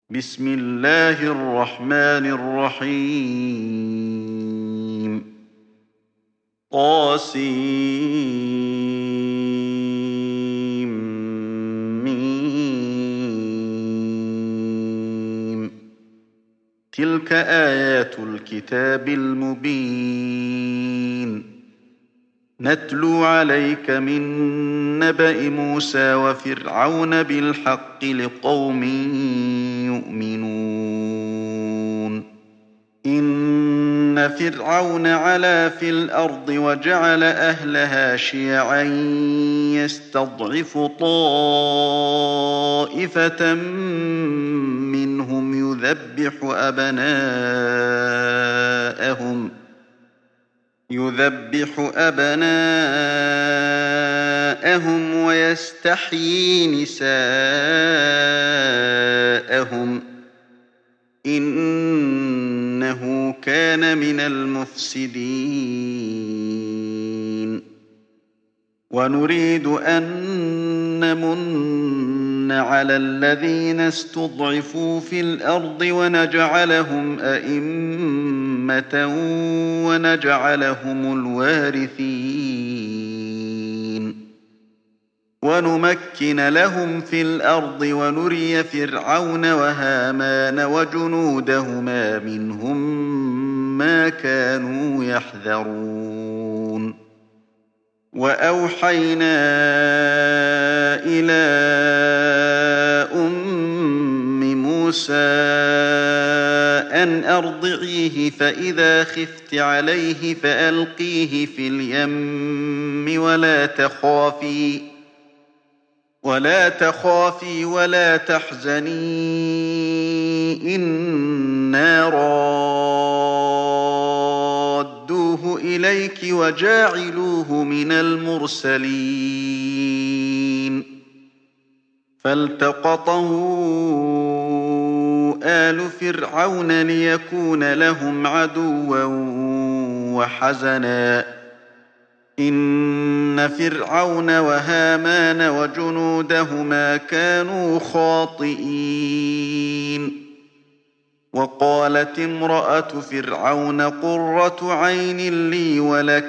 بسم الله الرحمن الرحيم طاسيم تلك آيات الكتاب المبين نتلو عليك من نبأ موسى وفرعون بالحق لقوم يؤمنون إن فرعون علا في الأرض وجعل أهلها شيعا يستضعف طائفة منهم يذبح أبناءهم ويستحيي نساءهم إنه كان من المفسدين ونريد أن نمن على الذين استضعفوا في الأرض ونجعلهم أئمة ونجعلهم الوارثين ونمكن لهم في الأرض ونري فرعون وهامان وجنودهما منهم ما كانوا يحذرون وأوحينا إلى أم موسى أن أرضعيه فإذا خفت عليه فألقيه في اليم ولا تخافي ولا تحزني إنا رادوه إليك وجاعلوه من المرسلين فالتقطه آل فرعون ليكون لهم عدوا وحزنا إن فرعون وهامان وجنودهما كانوا خاطئين وقالت امرأة فرعون قرة عين لي ولك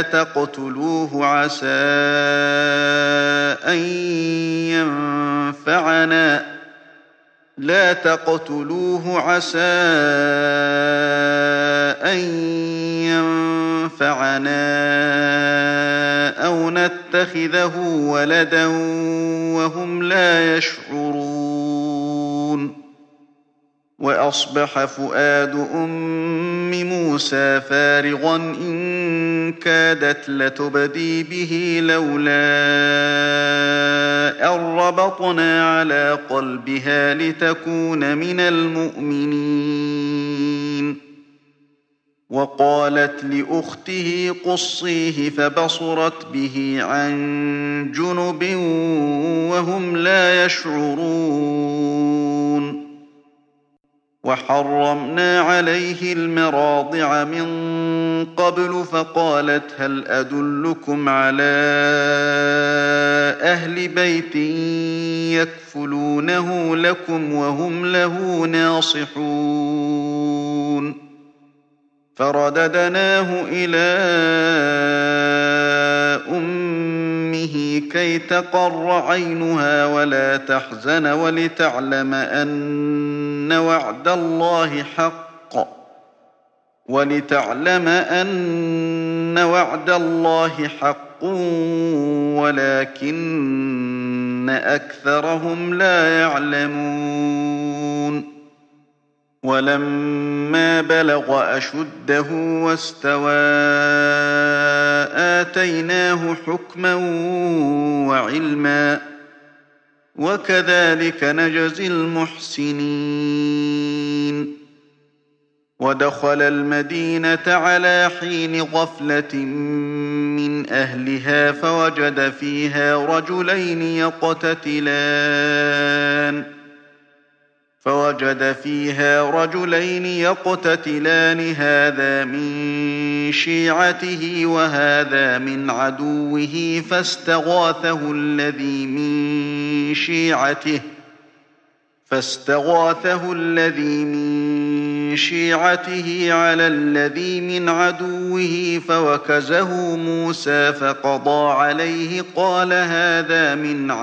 لا تقتلوه عسى أن ينفعنا أو نتخذه ولدا وهم لا يشعرون وأصبح فؤاد أم موسى فارغا إن كادت لتبدي به لولا أن ربطنا على قلبها لتكون من المؤمنين وقالت لأخته قصيه فبصرت به عن جنب وهم لا يشعرون وحرمنا عليه المراضع من قبل فقالت هل أدلكم على أهل بيت يكفلونه لكم وهم له ناصحون فرددناه إلى أمه كي تقر عينها ولا تحزن ولتعلم أن وعد الله حق ولكن أكثرهم لا يعلمون ولما بلغ أشده واستوى آتيناه حكما وعلما وكذلك نجزي المحسنين ودخل المدينة على حين غفلة من أهلها فوجد فيها رجلين يقتتلان هذا من شيعته وهذا من عدوه فاستغاثه الذي من شيعته فاستغاثه الذي من شيعته على الذي من عدوه فوكزه موسى فقضى عليه قال هذا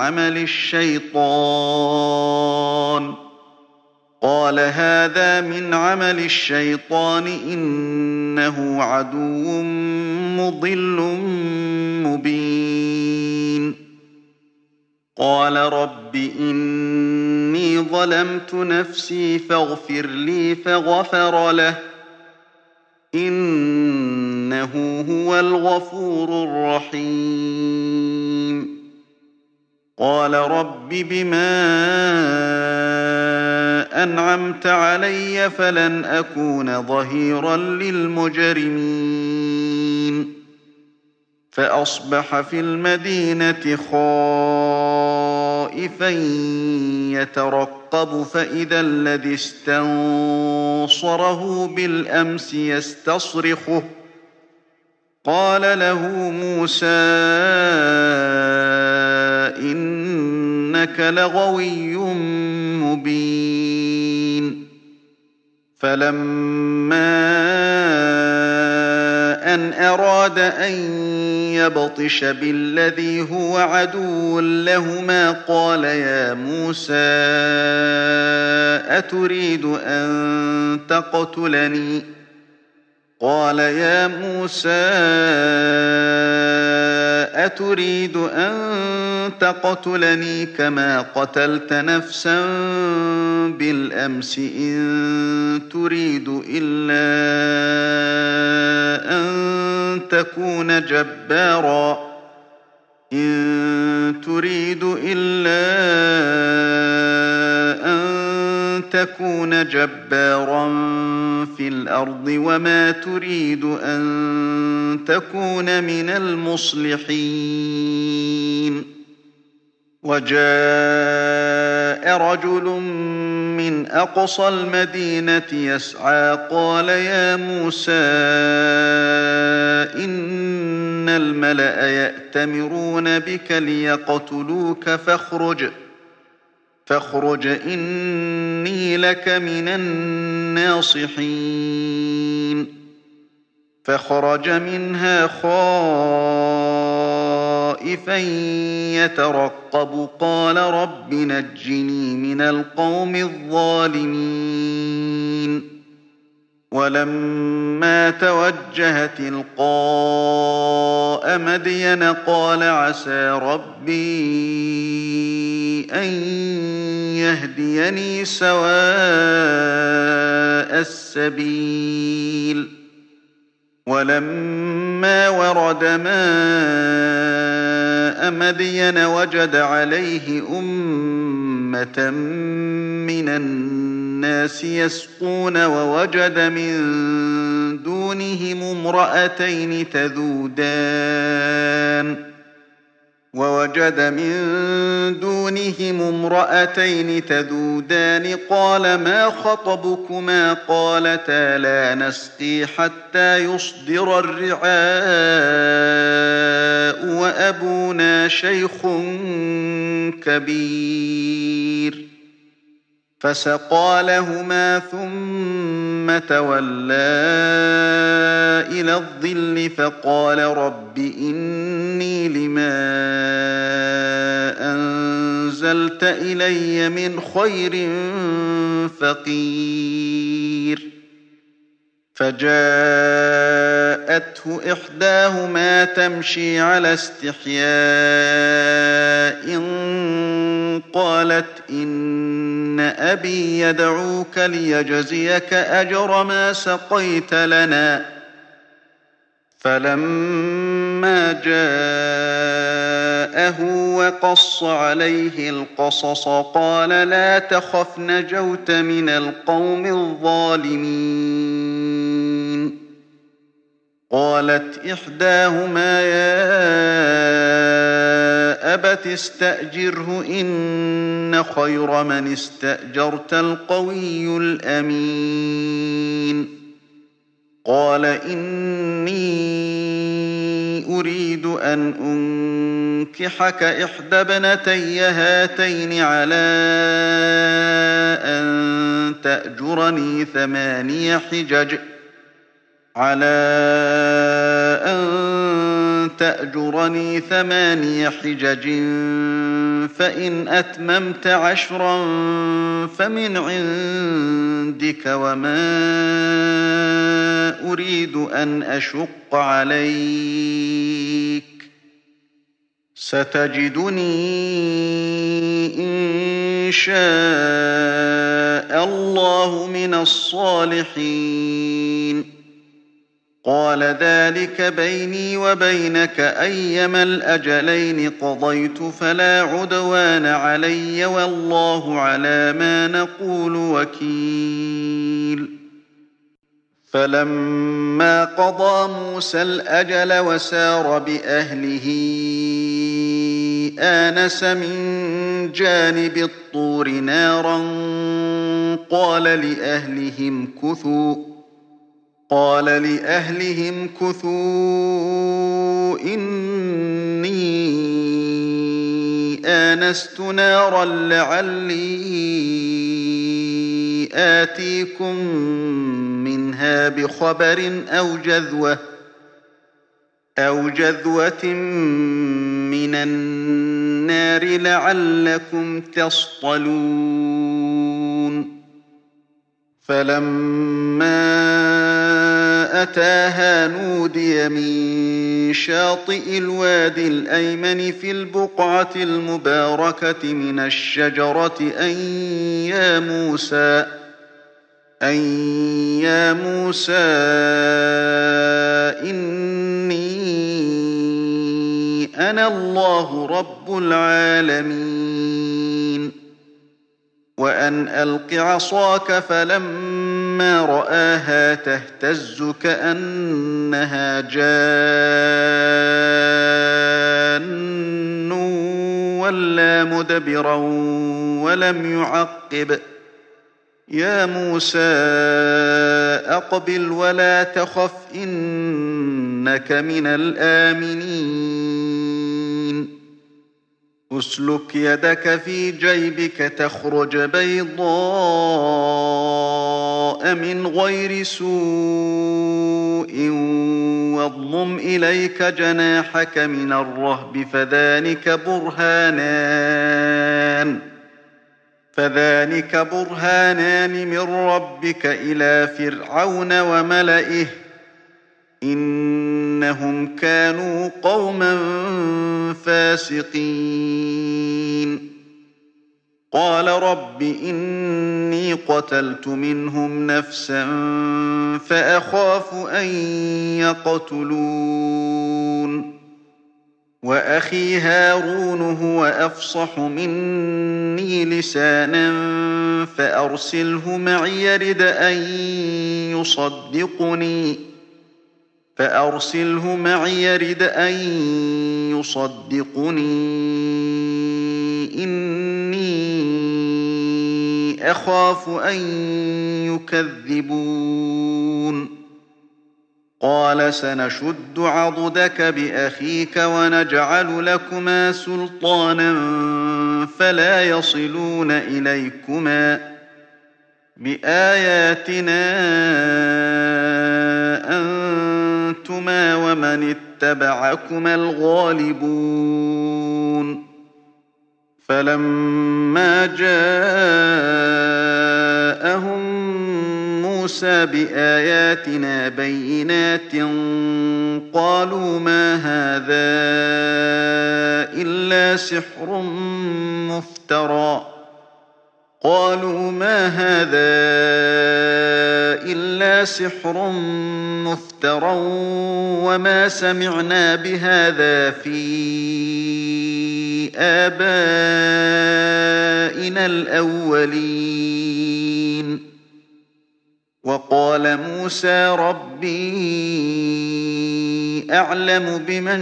من عمل الشيطان إنه عدو مضل مبين قال رب إني ظلمت نفسي فاغفر لي فغفر له إنه هو الغفور الرحيم قال رب بما أنعمت علي فلن أكون ظهيرا للمجرمين فأصبح في المدينة خائفا يترقب فإذا الذي استنصره بالأمس يستصرخه قال له موسى إنك لغوي مبين فلما أن أراد أن يبطش بالذي هو عدو لهما قال يا موسى أتريد أن تقتلني كما قتلت نفسا بالأمس إن تريد إلا أن تكون جبارا في الأرض وما تريد أن تكون من المصلحين وجاء رجل من أقصى المدينة يسعى قال يا موسى إن الملأ يأتمرون بك ليقتلوك فاخرج إني لك من الناصحين فخرج منها خائفا يترقب قال رب نجني من القوم الظالمين ولما توجه تلقاء مدين قال عسى ربي أن يهديني سواء السبيل ولما ورد ماء مدين وجد عليه أمة من الناس يسقون ووجد من دونهم امرأتين تذودان قال ما خطبكما قالتا لا نسقي حتى يصدر الرعاء وأبونا شيخ كبير فسقى لهما ثم تولى إلى الظل فقال رب إني لما أنزلت إلي من خير فقير فجاءته إحداهما تمشي على استحياء قالت إن أبي يدعوك ليجزيك أجر ما سقيت لنا فلما جاءه وقص عليه القصص قال لا تخف نجوت من القوم الظالمين قالت إحداهما يا أبت استأجره إن خير من استأجرت القوي الأمين قال إني أريد أن أنكحك إحدى ابنتي هاتين على أن تأجرني 8 حجج فإن أتممت 10 فمن عندك وما أريد أن أشق عليك ستجدني إن شاء الله من الصالحين قال ذلك بيني وبينك أيما الأجلين قضيت فلا عدوان علي والله على ما نقول وكيل فلما قضى موسى الأجل وسار بأهله آنس من جانب الطور نارا قال لأهلهم كثوا إني آنست نارا لعلي آتيكم منها بخبر أو جذوة من النار لعلكم تصطلون فلما أتاها نودي من شاطئ الوادي الأيمن في البقعة المباركة من الشجرة أن يا موسى إني أنا الله رب العالمين وأن ألق عصاك فلما رآها تهتز كأنها جان ولا مدبرا ولم يعقب يا موسى أقبل ولا تخف إنك من الآمنين أسلك يدك في جيبك تخرج بيضاء من غير سوء واضمم إليك جناحك من الرهب فذلك برهانان من ربك إلى فرعون وملئه إنهم كانوا قوما فاسقين قال رب إني قتلت منهم نفسا فأخاف أن يقتلون وأخي هارون هو أفصح مني لسانا فأرسله معي يرد أن يصدقني إني أخاف أن يكذبون قال سنشد عضدك بأخيك ونجعل لكما سلطانا فلا يصلون إليكما بآياتنا أنتما ومن اتبعكما الغالبون فلما جاءهم موسى بآياتنا بينات قالوا ما هذا إلا سحر مفترى وما سمعنا بهذا في آبائنا الأولين وقال موسى ربي أعلم بمن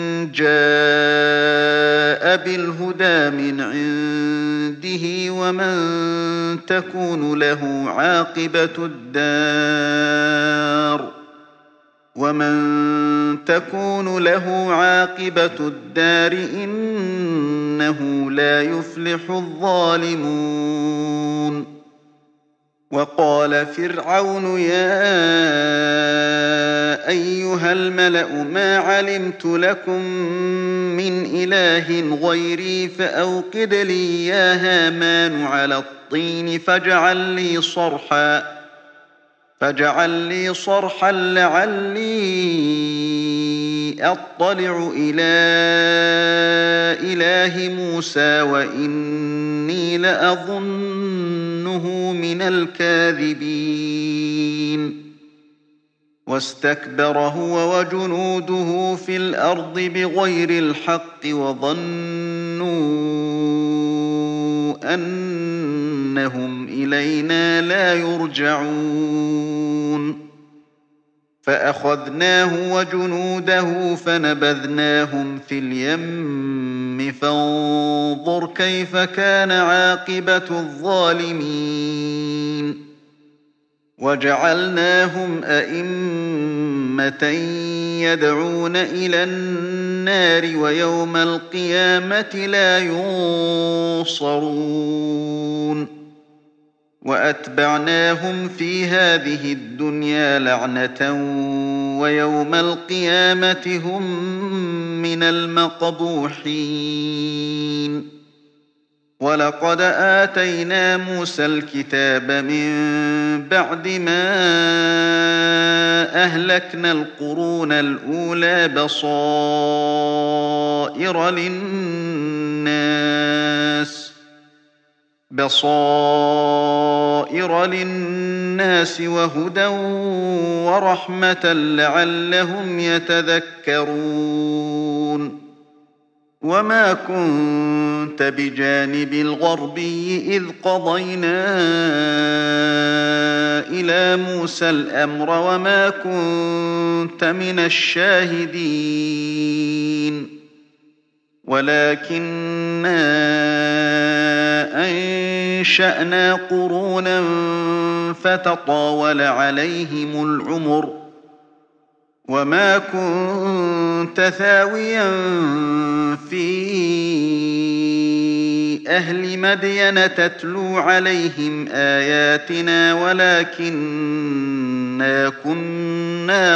جاء بالهدى من عنده ومن تكون له عاقبة الدار ومن تكون له عاقبة الدار إنه لا يفلح الظالمون. وقال فرعون يا أيها الملأ ما علمت لكم من إله غيري فأوقد لي يا هامان على الطين فاجعل لي صرحا لعلي أطلع إلى إله موسى وإني لأظنه من الكاذبين. واستكبر هو وجنوده في الأرض بغير الحق وظنوا أنهم إلينا لا يرجعون. فأخذناه وجنوده فنبذناهم في اليم فانظر كيف كان عاقبة الظالمين. وجعلناهم أئمة يدعون إلى النار ويوم القيامة لا ينصرون. وأتبعناهم في هذه الدنيا لعنة ويوم القيامة هم من المقبوحين. ولقد آتينا موسى الكتاب من بعد ما أهلكنا القرون الأولى بصائر للناس وهدى ورحمة لعلهم يتذكرون. وما كنت بجانب الغربي إذ قضينا إلى موسى الأمر وما كنت من الشاهدين ولكننا أنشأنا قرونا فتطاول عليهم العمر وما كنت ثاويا في أهل مدين تتلو عليهم آياتنا ولكننا كنا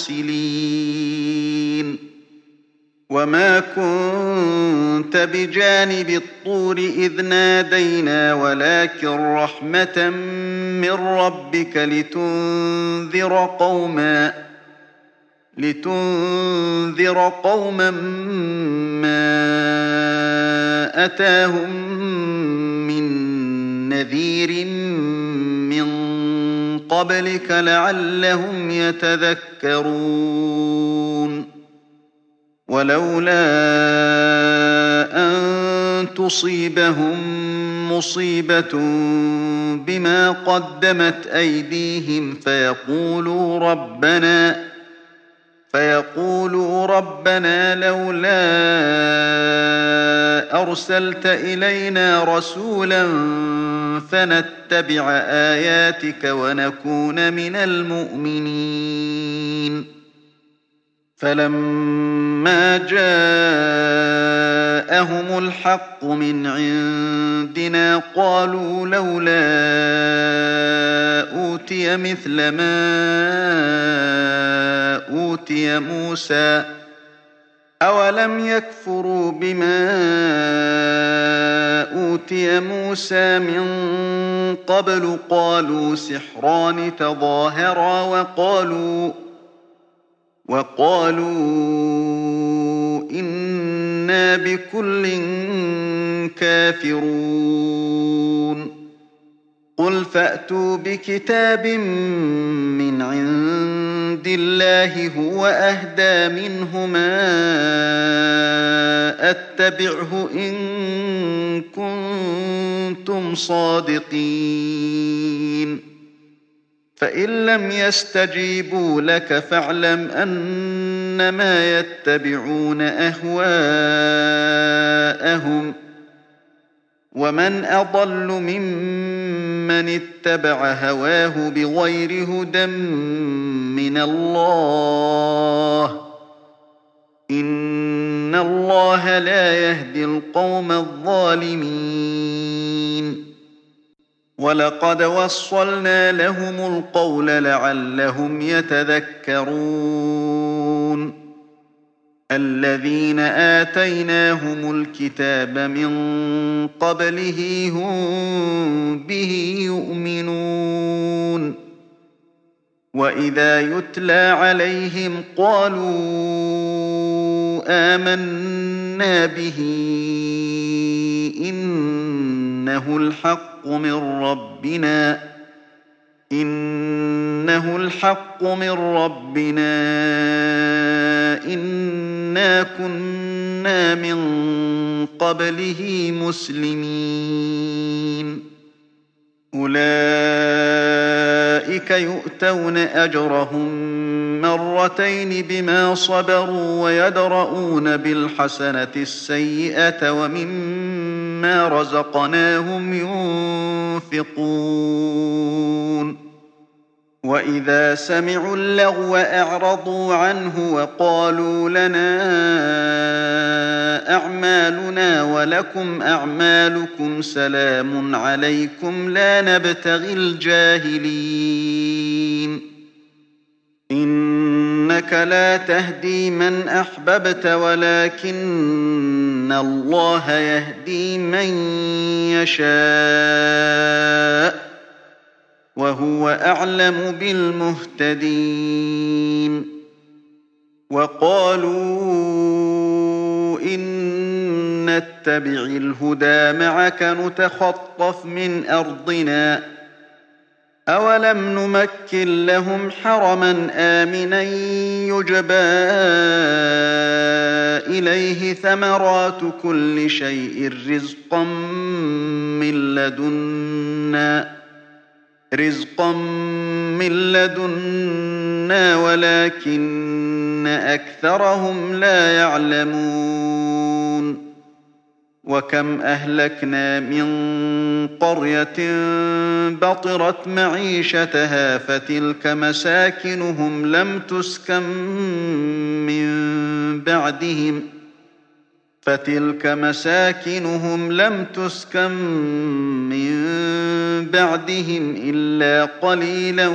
مرسلين. وما كنت بجانب الطور إذ نادينا ولكن رحمة من ربك لتنذر قوما ما أتاهم من نذير من قبلك لعلهم يتذكرون. ولولا أن تصيبهم مصيبة بما قدمت أيديهم فيقولوا ربنا لولا أرسلت إلينا رسولا فنتبع آياتك ونكون من المؤمنين. فلما جاءهم الحق من عندنا قالوا لولا أوتي مثل ما أوتي موسى أولم يكفروا بما أوتي موسى من قبل قالوا سحران تظاهرا وقالوا إنا بكل كافرون. قل فأتوا بكتاب من عند الله هو أهدى منهما أتبعه إن كنتم صادقين. فإن لم يستجيبوا لك فاعلم أنما يتبعون أهواءهم ومن أضل ممن اتبع هواه بغير هدى من الله إن الله لا يهدي القوم الظالمين ولقد وصلنا لهم القول لعلهم يتذكرون الذين آتيناهم الكتاب من قبله هم به يؤمنون وإذا يتلى عليهم قالوا آمنا به إنه الحق من ربنا إنا كنا من قبله مسلمين أولئك يؤتون أجرهم مرتين بما صبروا ويدرؤون بالحسنة السيئة ومما رزقناهم ينفقون وإذا سمعوا اللغو أعرضوا عنه وقالوا لنا أعمالنا ولكم أعمالكم سلام عليكم لا نبتغي الجاهلين إنك لا تهدي من أحببت ولكن الله يهدي من يشاء وهو أعلم بالمهتدين وقالوا إن نتبع الهدى معك نتخطف من أرضنا أولم نمكن لهم حرما آمنا يجبى إليه ثمرات كل شيء رزقا من لدنا ولكن أكثرهم لا يعلمون وكم أهلكنا من قرية بطرت معيشتها فتلك مساكنهم لم تسكن من بعدهم إلا قليلا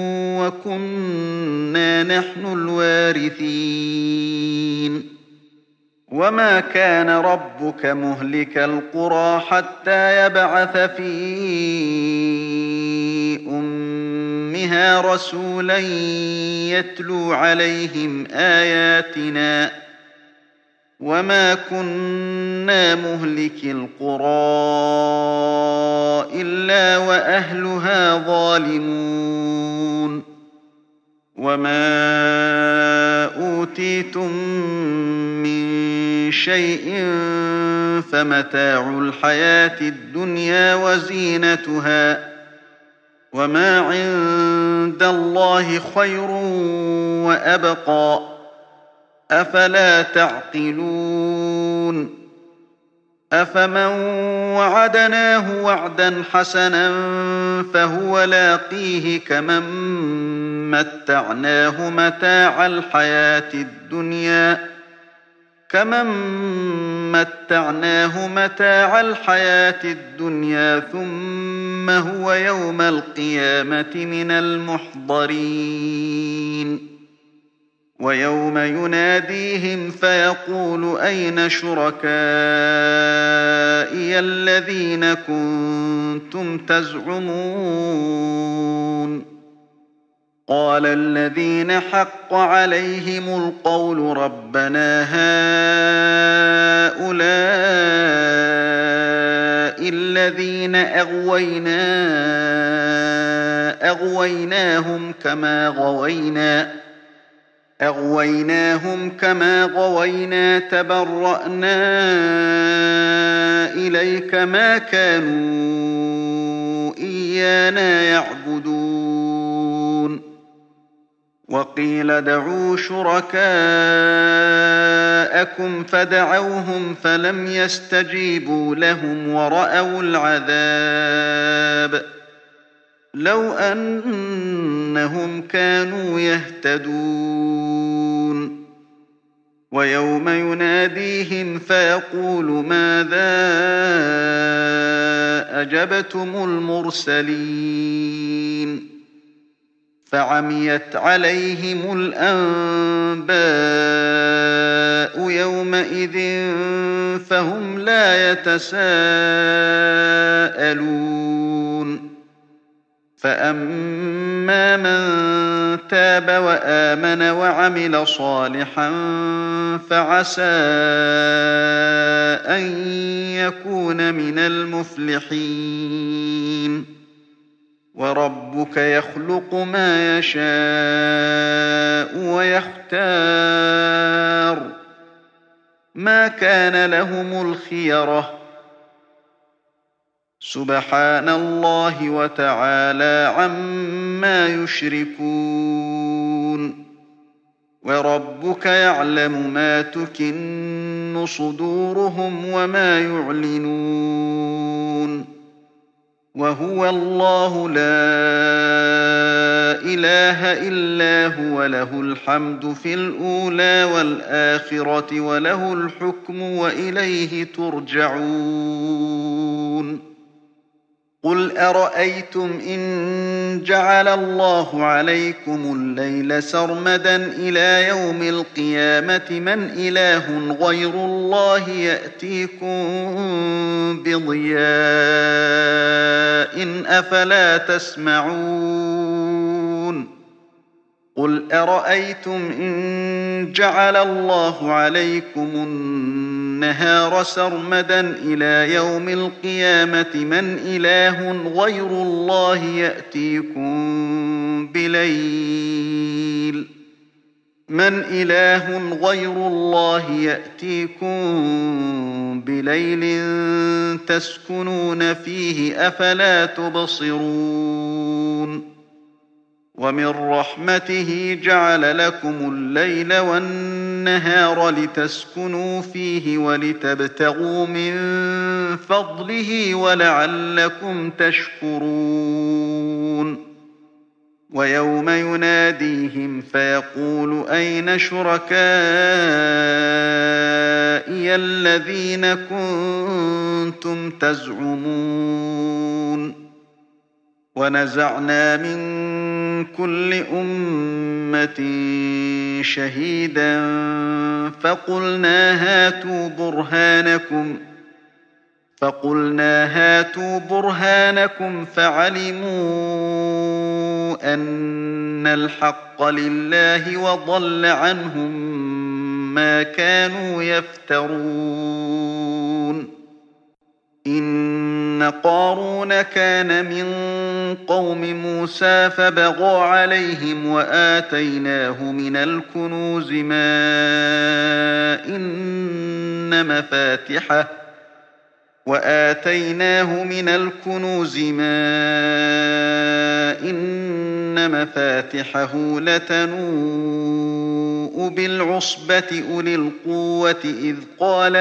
وكنا نحن الوارثين وما كان ربك مهلك القرى حتى يبعث في أمها رسولا يتلو عليهم آياتنا وما كنا مهلك القرى إلا وأهلها ظالمون وما أوتيتم من شيء فمتاع الحياة الدنيا وزينتها وما عند الله خير وأبقى أفلا تعقلون أفمن وعدناه وعدا حسنا فهو لاقيه كمن متعناه متاع الحياة الدنيا ثم هو يوم القيامة من المحضرين ويوم يناديهم فيقول أين شركائي الذين كنتم تزعمون قال الذين حق عليهم القول ربنا هؤلاء الذين أغويناهم كما غوينا تبرأنا إليك ما كانوا إيانا يعبدون وقيل ادعوا شركاءكم فدعوهم فلم يستجيبوا لهم ورأوا العذاب لو أن أنهم كانوا يهتدون ويوم يناديهم فيقول ماذا أجبتم المرسلين فعميت عليهم الأنباء يومئذ فهم لا يتساءلون فأما من تاب وآمن وعمل صالحا فعسى أن يكون من المفلحين وربك يخلق ما يشاء ويختار ما كان لهم الخيرة سبحان الله وتعالى عما يشركون وربك يعلم ما تكن صدورهم وما يعلنون وهو الله لا إله إلا هو له الحمد في الأولى والآخرة وله الحكم وإليه ترجعون قل أرأيتم إن جعل الله عليكم الليل سرمدا إلى يوم القيامة من إله غير الله يأتيكم بضياء أفلا تسمعون قل أرأيتم إن جعل الله عليكم النهار سرمدا إلى يوم القيامة من إله غير الله يأتيكم بليل تسكنون فيه أفلا تبصرون ومن رحمته جعل لكم الليل والنهار لتسكنوا فيه ولتبتغوا من فضله ولعلكم تشكرون ويوم يناديهم فيقول أين شركائي الذين كنتم تزعمون ونزعنا من كل أمة شهيدا فقلنا هاتوا برهانكم فعلموا أن الحق لله وضل عنهم ما كانوا يفترون إن قارون كان من قوم موسى فبغى عليهم وآتيناه من الكنوز ما إن مفاتحه لتنوء بالعصبة أولي القوة إذ قال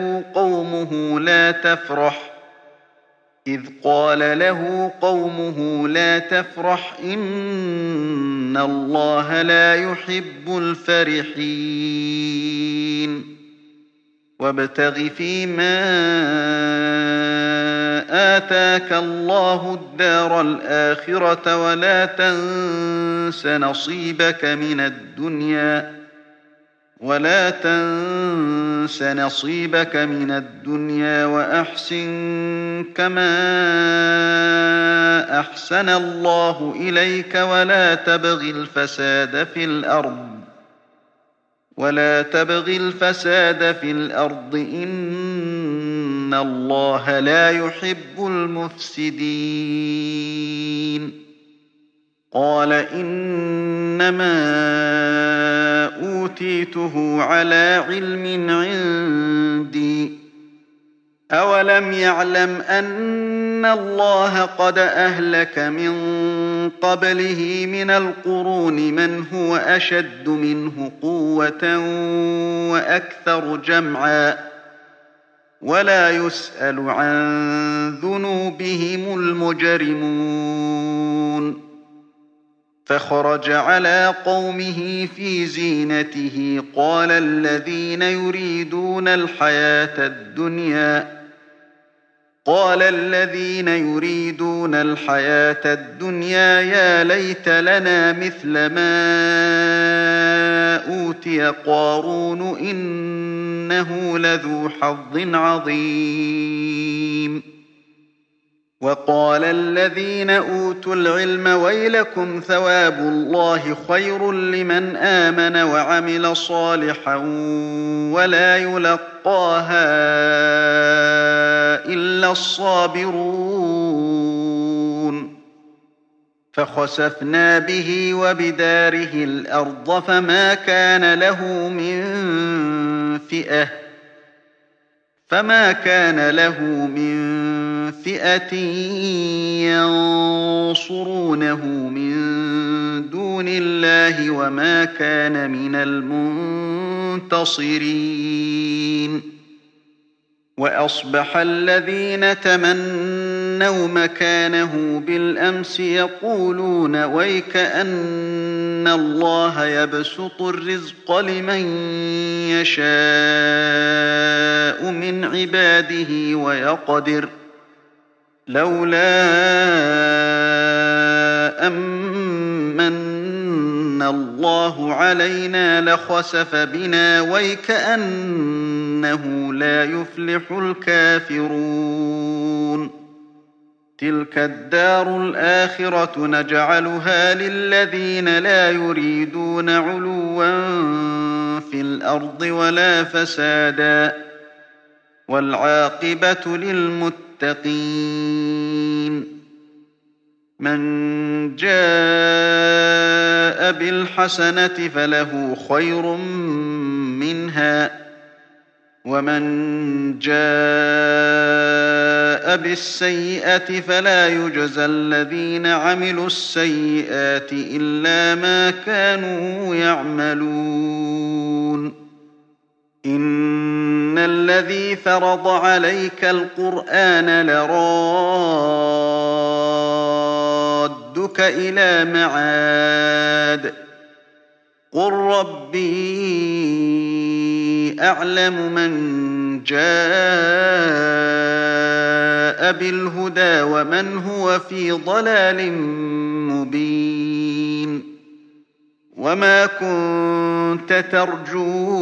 له قومه لا تفرح إن الله لا يحب الفرحين وابتغ فيما آتاك الله الدار الآخرة ولا تنس نصيبك من الدنيا وأحسن كما أحسن الله إليك ولا تبغ الفساد في الأرض إن الله لا يحب المفسدين قال إنما أوتيته على علم عندي أولم يعلم أن الله قد أهلك من قبله من القرون من هو أشد منه قوة وأكثر جمعا ولا يسأل عن ذنوبهم المجرمون فخرج على قومه في زينته قال الذين يريدون الحياة الدنيا يا ليت لنا مثل ما أوتي قارون إنه لذو حظ عظيم. وقال الذين أوتوا العلم ويلكم ثواب الله خير لمن آمن وعمل صالحا ولا يلقاها إلا الصابرون. فخسفنا به وبداره الأرض فما كان له من فئة ينصرونه من دون الله وما كان من المنتصرين. وأصبح الذين تمنوا مكانه بالأمس يقولون ويك أن الله يبسط الرزق لمن يشاء من عباده ويقدر لولا أمن الله علينا لخسف بنا ويكأنه لا يفلح الكافرون. تلك الدار الآخرة نجعلها للذين لا يريدون علوا في الأرض ولا فسادا والعاقبة للمتقين. من جاء بالحسنة فله خير منها ومن جاء بالسيئة فلا يجزى الذين عملوا السيئات إلا ما كانوا يعملون. إن الذي فرض عليك القرآن لرادك إلى معاد قل ربي أعلم من جاء بالهدى ومن هو في ضلال مبين. وما كنت ترجو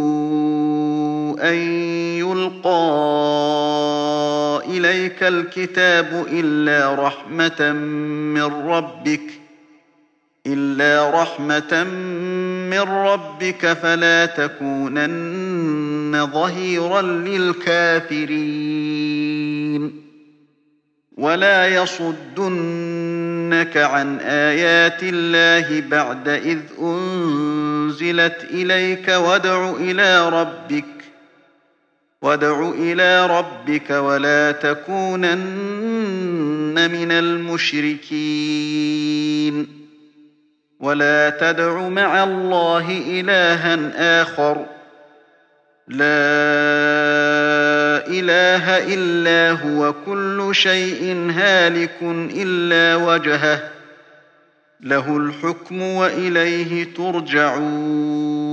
أن يلقى إليك الكتاب إلا رحمة من ربك فلا تكونن ظهيرا للكافرين. ولا يصدنك عن آيات الله بعد إذ أنزلت إليك وادع إلى ربك ولا تكونن من المشركين. ولا تدع مع الله إلها آخر لا إله إلا هو كل شيء هالك إلا وجهه له الحكم وإليه ترجعون.